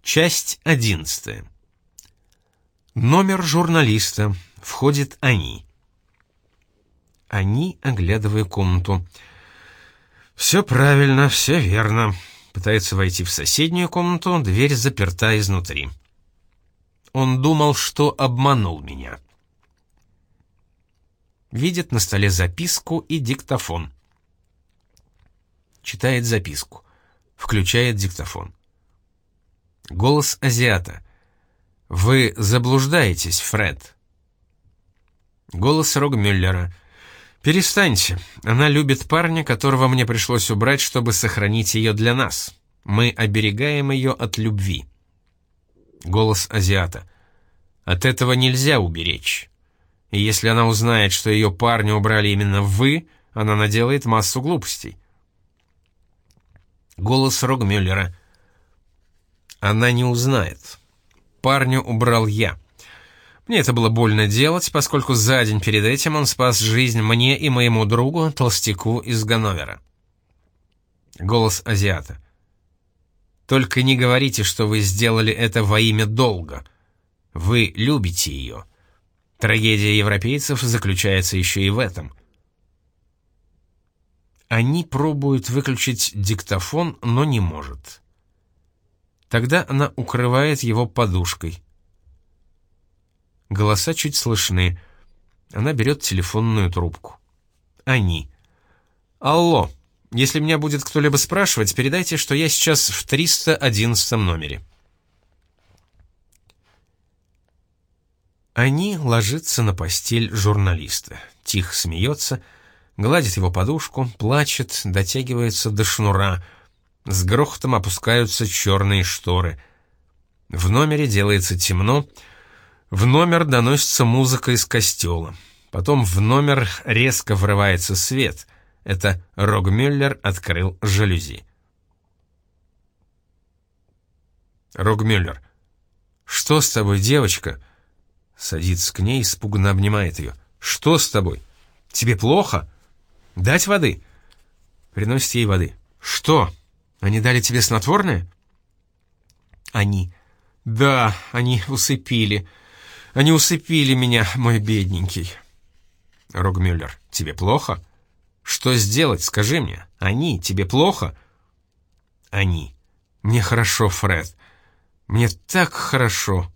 Часть 11. Номер журналиста. Входит Ани. Ани, оглядывая комнату. Все правильно, все верно. Пытается войти в соседнюю комнату, дверь заперта изнутри. Он думал, что обманул меня. Видит на столе записку и диктофон. Читает записку. Включает диктофон. Голос азиата. «Вы заблуждаетесь, Фред». Голос Рогмюллера. «Перестаньте. Она любит парня, которого мне пришлось убрать, чтобы сохранить ее для нас. Мы оберегаем ее от любви». Голос азиата. «От этого нельзя уберечь. И если она узнает, что ее парня убрали именно вы, она наделает массу глупостей». Голос Рогмюллера. «Она не узнает. Парня убрал я. Мне это было больно делать, поскольку за день перед этим он спас жизнь мне и моему другу, толстяку из Ганновера». Голос азиата. «Только не говорите, что вы сделали это во имя долга. Вы любите ее. Трагедия европейцев заключается еще и в этом». Они пробуют выключить диктофон, но не может. Тогда она укрывает его подушкой. Голоса чуть слышны. Она берет телефонную трубку. Они. «Алло, если меня будет кто-либо спрашивать, передайте, что я сейчас в 311 номере». Они ложится на постель журналиста. Тихо смеется, гладит его подушку, плачет, дотягивается до шнура. С грохотом опускаются черные шторы. В номере делается темно. В номер доносится музыка из костела. Потом в номер резко врывается свет. Это Рогмюллер открыл жалюзи. Рогмюллер. «Что с тобой, девочка?» Садится к ней, испуганно обнимает ее. «Что с тобой? Тебе плохо? Дать воды?» Приносит ей воды. «Что? Они дали тебе снотворное?» Они. «Да, они усыпили. Они усыпили меня, мой бедненький». Рогмюллер. «Тебе плохо? Что сделать, скажи мне. Они, тебе плохо?» Они. «Мне хорошо, Фред. Мне так хорошо».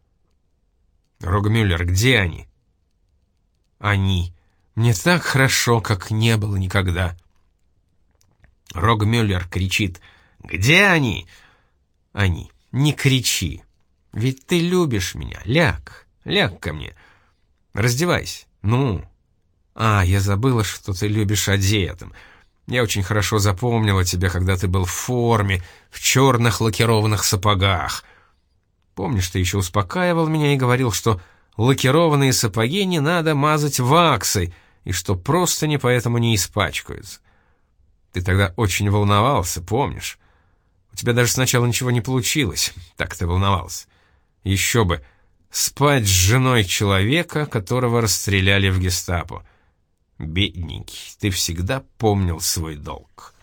Рогмюллер. «Где они?» Они. «Мне так хорошо, как не было никогда». Рогмюллер кричит. «Где они?» Они. «Не кричи. Ведь ты любишь меня. Ляг. Ляг ко мне. Раздевайся. Ну. Я забыла, что ты любишь одетым. Я очень хорошо запомнила тебя, когда ты был в форме, в черных лакированных сапогах. Помнишь, ты еще успокаивал меня и говорил, что лакированные сапоги не надо мазать ваксой, и что простыни поэтому не испачкаются. Ты тогда очень волновался, помнишь? У тебя даже сначала ничего не получилось, так ты волновался. Еще бы, спать с женой человека, которого расстреляли в гестапо. Бедненький, ты всегда помнил свой долг».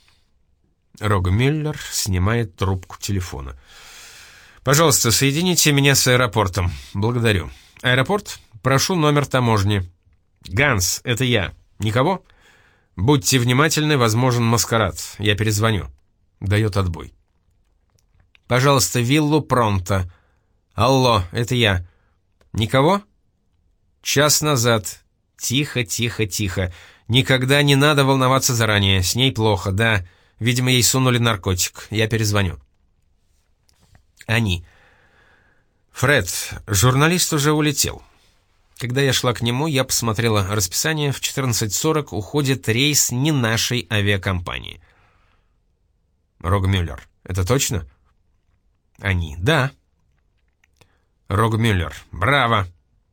Рогмюллер снимает трубку телефона. «Пожалуйста, соедините меня с аэропортом. Благодарю. Аэропорт? Прошу номер таможни. Ганс, это я. Никого? Будьте внимательны, возможен маскарад. Я перезвоню». Дает отбой. «Пожалуйста, виллу Пронто. Алло, это я. Никого? Час назад. Тихо, тихо, тихо. Никогда не надо волноваться заранее. С ней плохо, да. Видимо, ей сунули наркотик. Я перезвоню». Они. «Фред, журналист уже улетел. Когда я шла к нему, я посмотрела расписание. В 14:40 уходит рейс не нашей авиакомпании». Рогмюллер. «Это точно?» Они. «Да». Рогмюллер. «Браво!»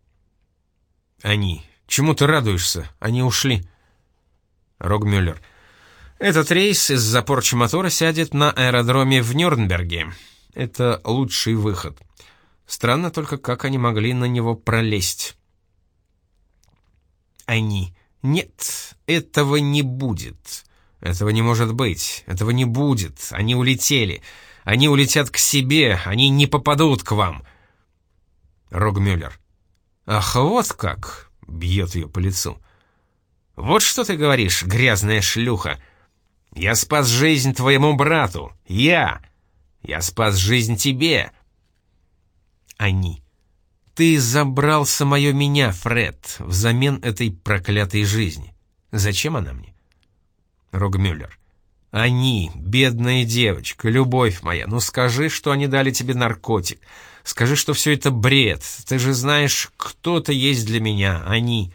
Они. «Чему ты радуешься? Они ушли». Рогмюллер. «Этот рейс из-за порчи мотора сядет на аэродроме в Нюрнберге. Это лучший выход. Странно только, как они могли на него пролезть». Они. «Нет, этого не будет. Этого не может быть. Этого не будет. Они улетели. Они улетят к себе, они не попадут к вам. Рогмюллер. Ах, вот как! Бьет ее по лицу. Вот что ты говоришь, грязная шлюха. Я спас жизнь твоему брату. Я спас жизнь тебе. Они. Ты забрал самое меня, Фред, взамен этой проклятой жизни. Зачем она мне? Рогмюллер. Они, бедная девочка, любовь моя, ну скажи, что они дали тебе наркотик. Скажи, что все это бред. Ты же знаешь, кто-то есть для меня. Они.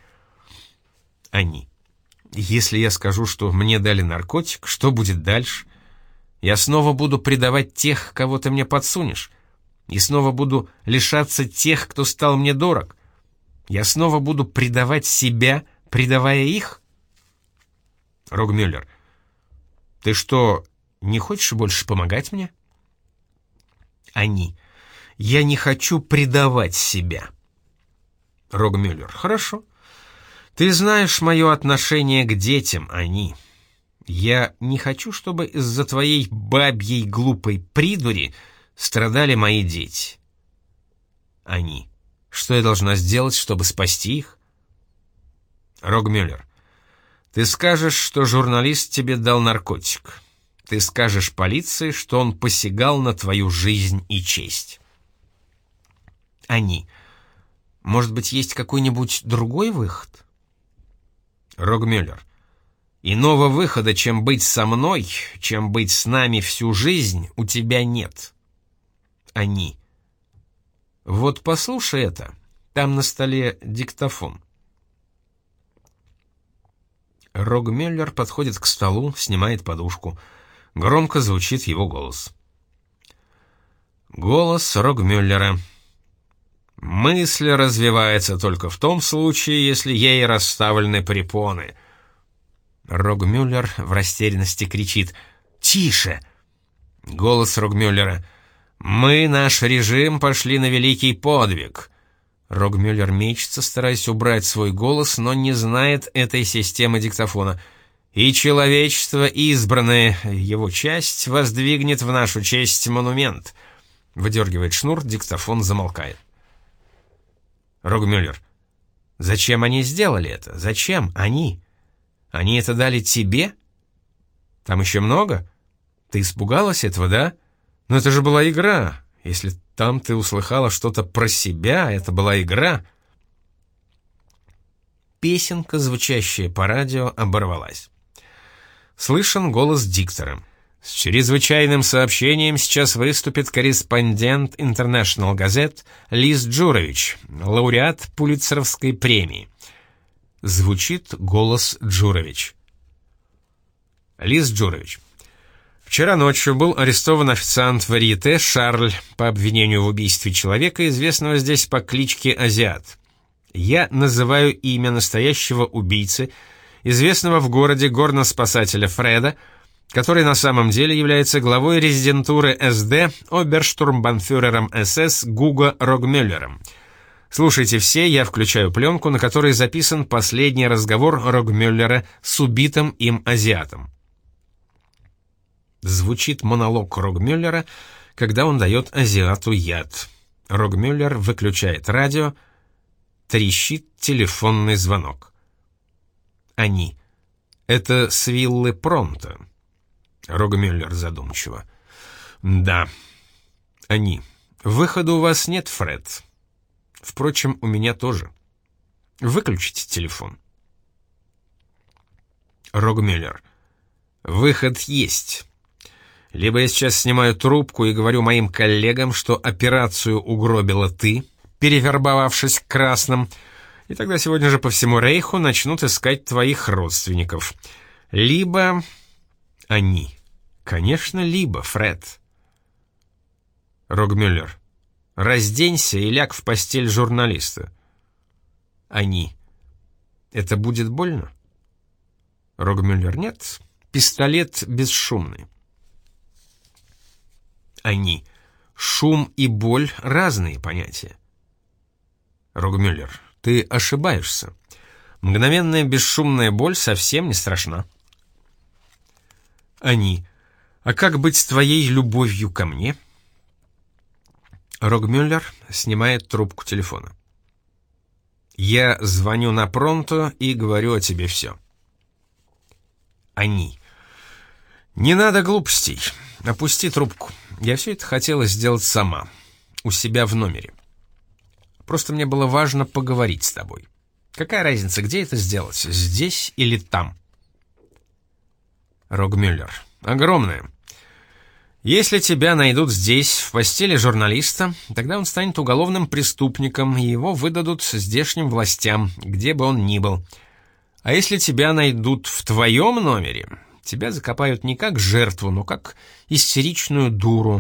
Если я скажу, что мне дали наркотик, что будет дальше? Я снова буду предавать тех, кого ты мне подсунешь. И снова буду лишаться тех, кто стал мне дорог. Я снова буду предавать себя, предавая их? Рогмюллер. Ты что, не хочешь больше помогать мне? Они. Я не хочу предавать себя. Рогмюллер. Хорошо. Ты знаешь мое отношение к детям, они. Я не хочу, чтобы из-за твоей бабьей глупой придури страдали мои дети. Они. Что я должна сделать, чтобы спасти их? Рогмюллер. Ты скажешь, что журналист тебе дал наркотик. Ты скажешь полиции, что он посягал на твою жизнь и честь. Они. Может быть, есть какой-нибудь другой выход? Рогмюллер. Иного выхода, чем быть со мной, чем быть с нами всю жизнь, у тебя нет. Они. Вот послушай это. Там на столе диктофон. Рогмюллер подходит к столу, снимает подушку. Громко звучит его голос. Голос Рогмюллера. Мысль развивается только в том случае, если ей расставлены препоны. Рогмюллер в растерянности кричит: «Тише!» Голос Рогмюллера. «Мы, наш режим, пошли на великий подвиг». Рогмюллер мечется, стараясь убрать свой голос, но не знает этой системы диктофона. «И человечество избранное, его часть, воздвигнет в нашу честь монумент». Выдергивает шнур, диктофон замолкает. Рогмюллер. «Зачем они сделали это? Зачем они? Они это дали тебе? Там еще много? Ты испугалась этого, да? Но это же была игра. Если там ты услыхала что-то про себя, это была игра». Песенка, звучащая по радио, оборвалась. Слышен голос диктора. С чрезвычайным сообщением сейчас выступит корреспондент International Gazette Лиз Джурович, лауреат Пулитцеровской премии. Звучит голос Джурович. Лиз Джурович. Вчера ночью был арестован официант Варьете Шарль по обвинению в убийстве человека, известного здесь по кличке Азиат. Я называю имя настоящего убийцы, известного в городе горноспасателя Фреда, который на самом деле является главой резидентуры СД оберштурмбанфюрером СС Гуго Рогмюллером. Слушайте все, я включаю пленку, на которой записан последний разговор Рогмюллера с убитым им азиатом. Звучит монолог Рогмюллера, когда он дает азиату яд. Рогмюллер выключает радио. Трещит телефонный звонок. Они. Это с виллы Пронто. Рогмюллер задумчиво. Да. Они. Выхода у вас нет, Фред. Впрочем, у меня тоже. Выключите телефон. Рогмюллер. Выход есть. Либо я сейчас снимаю трубку и говорю моим коллегам, что операцию угробила ты, перевербовавшись к красным, и тогда сегодня же по всему Рейху начнут искать твоих родственников. Либо... Они. Конечно, либо, Фред. Рогмюллер. Разденься и ляг в постель журналиста. Они. Это будет больно? Рогмюллер. Нет. Пистолет бесшумный. Они. Шум и боль — разные понятия. Рогмюллер. Ты ошибаешься. Мгновенная бесшумная боль совсем не страшна. Они. А как быть с твоей любовью ко мне? Рогмюллер снимает трубку телефона. Я звоню на Пронто и говорю о тебе все. Они. Не надо глупостей. Опусти трубку. Я все это хотела сделать сама. У себя в номере. Просто мне было важно поговорить с тобой. Какая разница, где это сделать? Здесь или там? Рогмюллер. Огромная. Если тебя найдут здесь, в постели журналиста, тогда он станет уголовным преступником, и его выдадут здешним властям, где бы он ни был. А если тебя найдут в твоем номере, тебя закопают не как жертву, но как истеричную дуру.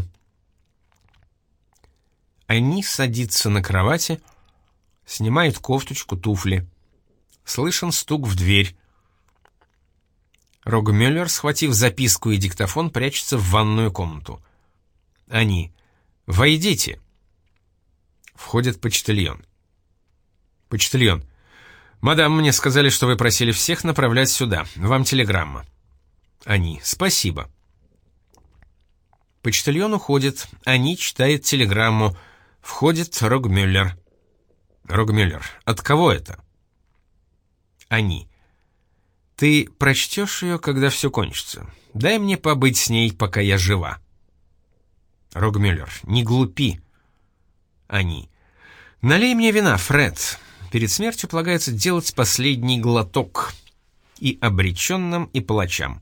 Они садятся на кровати, снимают кофточку, туфли. Слышен стук в дверь. Рогмюллер, схватив записку и диктофон, прячется в ванную комнату. Они. «Войдите!» Входит почтальон. Почтальон. «Мадам, мне сказали, что вы просили всех направлять сюда. Вам телеграмма». Они. «Спасибо». Почтальон уходит. Они читает телеграмму. Входит Рогмюллер. Рогмюллер. «От кого это?» Они. «Ты прочтешь ее, когда все кончится. Дай мне побыть с ней, пока я жива». Рогмюллер. «Не глупи». Они. «Налей мне вина, Фред. Перед смертью полагается делать последний глоток. И обреченным, и палачам».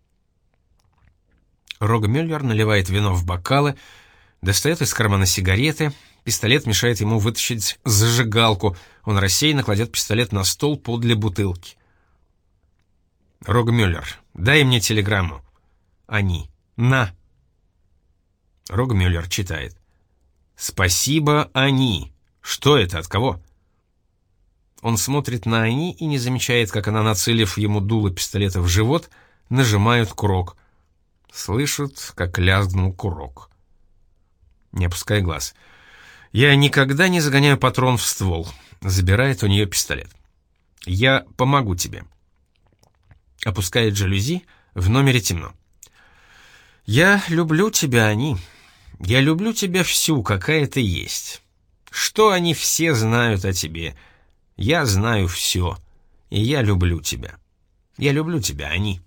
Рогмюллер наливает вино в бокалы, достает из кармана сигареты. Пистолет мешает ему вытащить зажигалку. Он рассеянно кладет пистолет на стол подле бутылки. Рогмюллер. «Дай мне телеграмму». Они. «На». Рогмюллер читает. «Спасибо, Они». Что это, от кого? Он смотрит на Они и не замечает, как она, нацелив ему дуло пистолета в живот, нажимает курок. Слышит, как лязгнул курок. Не опускай глаз. «Я никогда не загоняю патрон в ствол». Забирает у нее пистолет. «Я помогу тебе». Опускает жалюзи, в номере темно. «Я люблю тебя, Они. Я люблю тебя всю, какая ты есть. Что они все знают о тебе? Я знаю все, и я люблю тебя. Я люблю тебя, Они».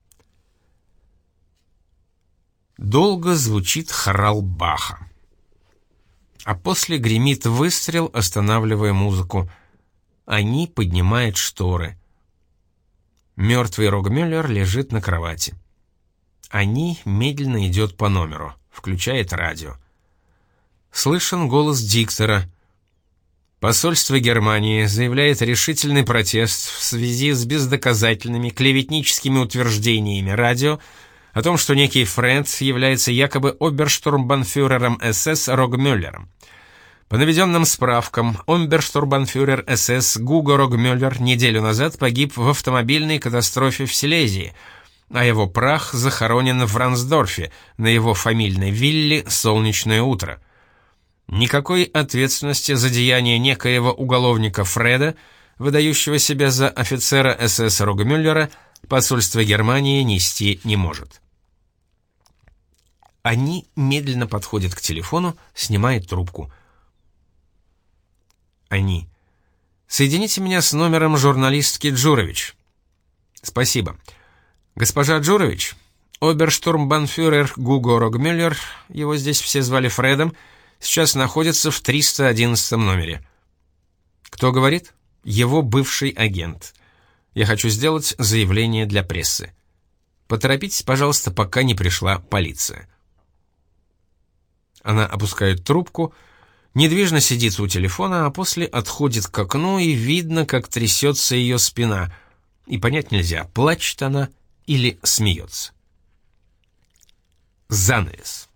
Долго звучит хорал Баха. А после гремит выстрел, останавливая музыку. Они поднимает шторы. Мертвый Рогмюллер лежит на кровати. Они медленно идет по номеру, включает радио. Слышен голос диктора. Посольство Германии заявляет решительный протест в связи с бездоказательными клеветническими утверждениями радио о том, что некий Фред является якобы оберштурмбанфюрером СС Рогмюллером. По наведенным справкам, оберштурмбанфюрер СС Гуго Рогмюллер неделю назад погиб в автомобильной катастрофе в Силезии, а его прах захоронен в Рансдорфе, на его фамильной вилле «Солнечное утро». Никакой ответственности за деяния некоего уголовника Фреда, выдающего себя за офицера СС Рогмюллера, посольство Германии нести не может. Они медленно подходят к телефону, снимает трубку. Они. «Соедините меня с номером журналистки Джурович». «Спасибо. Госпожа Джурович, оберштурмбанфюрер Гуго Рогмюллер, его здесь все звали Фредом, сейчас находится в 311 номере». «Кто говорит?» «Его бывший агент. Я хочу сделать заявление для прессы. Поторопитесь, пожалуйста, пока не пришла полиция». Она опускает трубку, недвижно сидит у телефона, а после отходит к окну, и видно, как трясется ее спина. И понять нельзя, плачет она или смеется. Занавес.